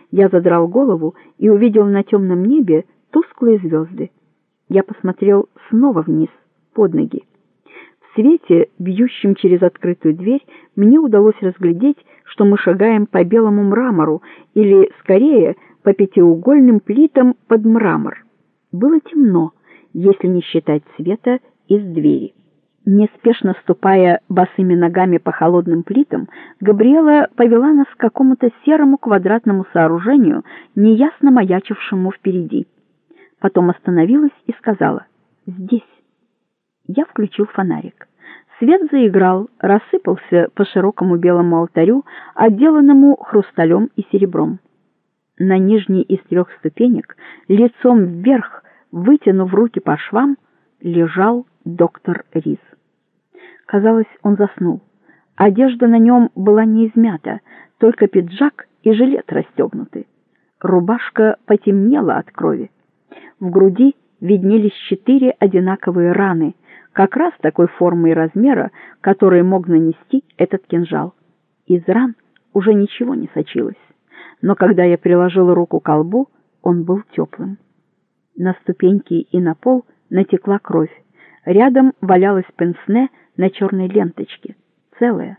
Я задрал голову и увидел на темном небе тусклые звезды. Я посмотрел снова вниз, под ноги. В свете, бьющем через открытую дверь, мне удалось разглядеть, что мы шагаем по белому мрамору, или, скорее, по пятиугольным плитам под мрамор. Было темно, если не считать света из двери. Неспешно ступая босыми ногами по холодным плитам, Габриэла повела нас к какому-то серому квадратному сооружению, неясно маячившему впереди. Потом остановилась и сказала: «Здесь». Я включил фонарик. Свет заиграл, рассыпался по широкому белому алтарю, отделанному хрусталем и серебром. На нижней из 3 ступенек, лицом вверх, вытянув руки по швам, лежал доктор Риз. Казалось, он заснул. Одежда на нем была не измята, только пиджак и жилет расстегнуты. Рубашка потемнела от крови. В груди виднелись 4 одинаковые раны, как раз такой формы и размера, которые мог нанести этот кинжал. Из ран уже ничего не сочилось, но когда я приложила руку к колбу, он был теплым. На ступеньки и на пол натекла кровь. Рядом валялась пенсне на черной ленточке, целая.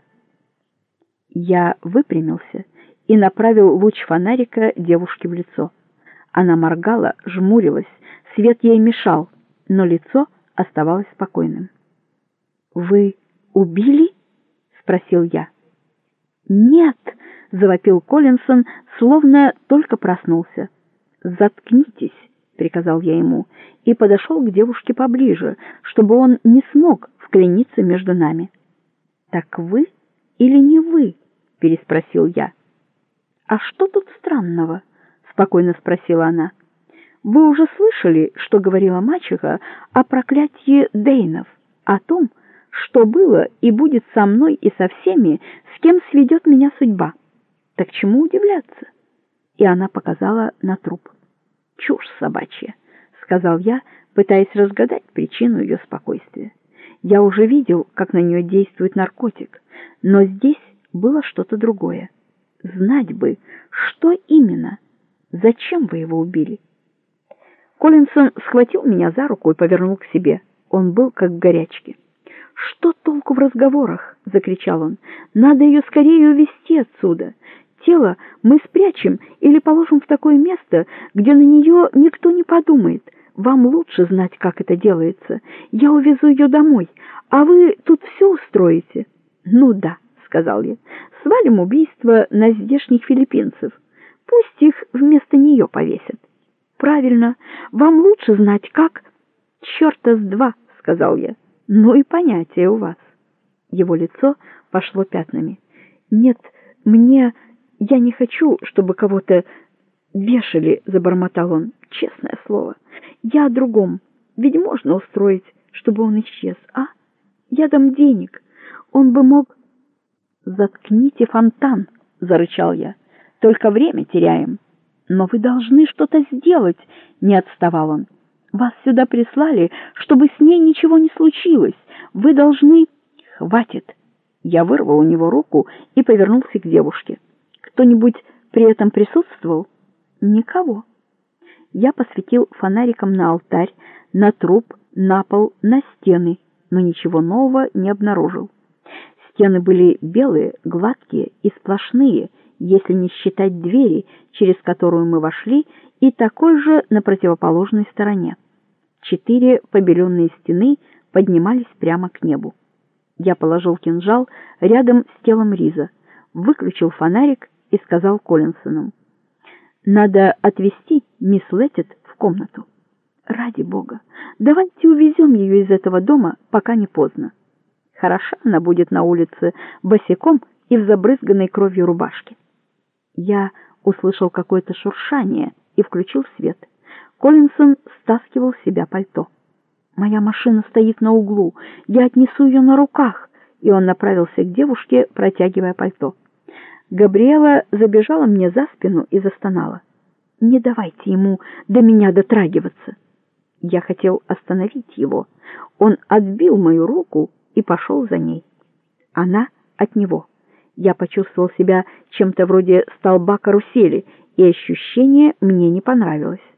Я выпрямился и направил луч фонарика девушке в лицо. Она моргала, жмурилась, свет ей мешал, но лицо оставалось спокойным. «Вы убили?» — спросил я. «Нет!» — завопил Коллинсон, словно только проснулся. «Заткнитесь!» — приказал я ему, и подошел к девушке поближе, чтобы он не смог вклиниться между нами. «Так вы или не вы?» — переспросил я. «А что тут странного?» — спокойно спросила она. «Вы уже слышали, что говорила мачеха о проклятии Дейнов, о том, что было и будет со мной и со всеми, с кем сведет меня судьба. Так чему удивляться?» И она показала на труп. «Чушь собачья», — сказал я, пытаясь разгадать причину ее спокойствия. Я уже видел, как на нее действует наркотик, но здесь было что-то другое. Знать бы, что именно. Зачем вы его убили? Коллинсон схватил меня за руку и повернул к себе. Он был как в горячке. «Что толку в разговорах?» — закричал он. «Надо ее скорее увезти отсюда. Тело мы спрячем или положим в такое место, где на нее никто не подумает. Вам лучше знать, как это делается. Я увезу ее домой, а вы тут все устроите». «Ну да», — сказал я, — «свалим убийство на здешних филиппинцев. Пусть их вместо нее повесят». «Правильно, вам лучше знать, как...» «Черта с два», — сказал я. «Ну и понятия у вас». Его лицо пошло пятнами. «Нет, я не хочу, чтобы кого-то вешали», — забормотал он. «Честное слово. Я о другом. Ведь можно устроить, чтобы он исчез, а? Я дам денег. Он бы мог...» «Заткните фонтан», — зарычал я. «Только время теряем». «Но вы должны что-то сделать», — не отставал он. «Вас сюда прислали, чтобы с ней ничего не случилось. Вы должны...» «Хватит!» Я вырвал у него руку и повернулся к девушке. «Кто-нибудь при этом присутствовал?» «Никого». Я посветил фонариком на алтарь, на труп, на пол, на стены, но ничего нового не обнаружил. Стены были белые, гладкие и сплошные, если не считать двери, через которую мы вошли, и такой же на противоположной стороне. 4 побеленные стены поднимались прямо к небу. Я положил кинжал рядом с телом Риза, выключил фонарик и сказал Коллинсону: «Надо отвезти мисс Леттит в комнату. Ради бога, давайте увезем ее из этого дома, пока не поздно. Хороша она будет на улице босиком и в забрызганной кровью рубашке». Я услышал какое-то шуршание и включил свет. Коллинсон стаскивал с себя пальто. «Моя машина стоит на углу, я отнесу ее на руках», и он направился к девушке, протягивая пальто. Габриэла забежала мне за спину и застонала. «Не давайте ему до меня дотрагиваться». Я хотел остановить его. Он отбил мою руку и пошел за ней. Она от него. Я почувствовал себя чем-то вроде столба карусели и ощущение мне не понравилось.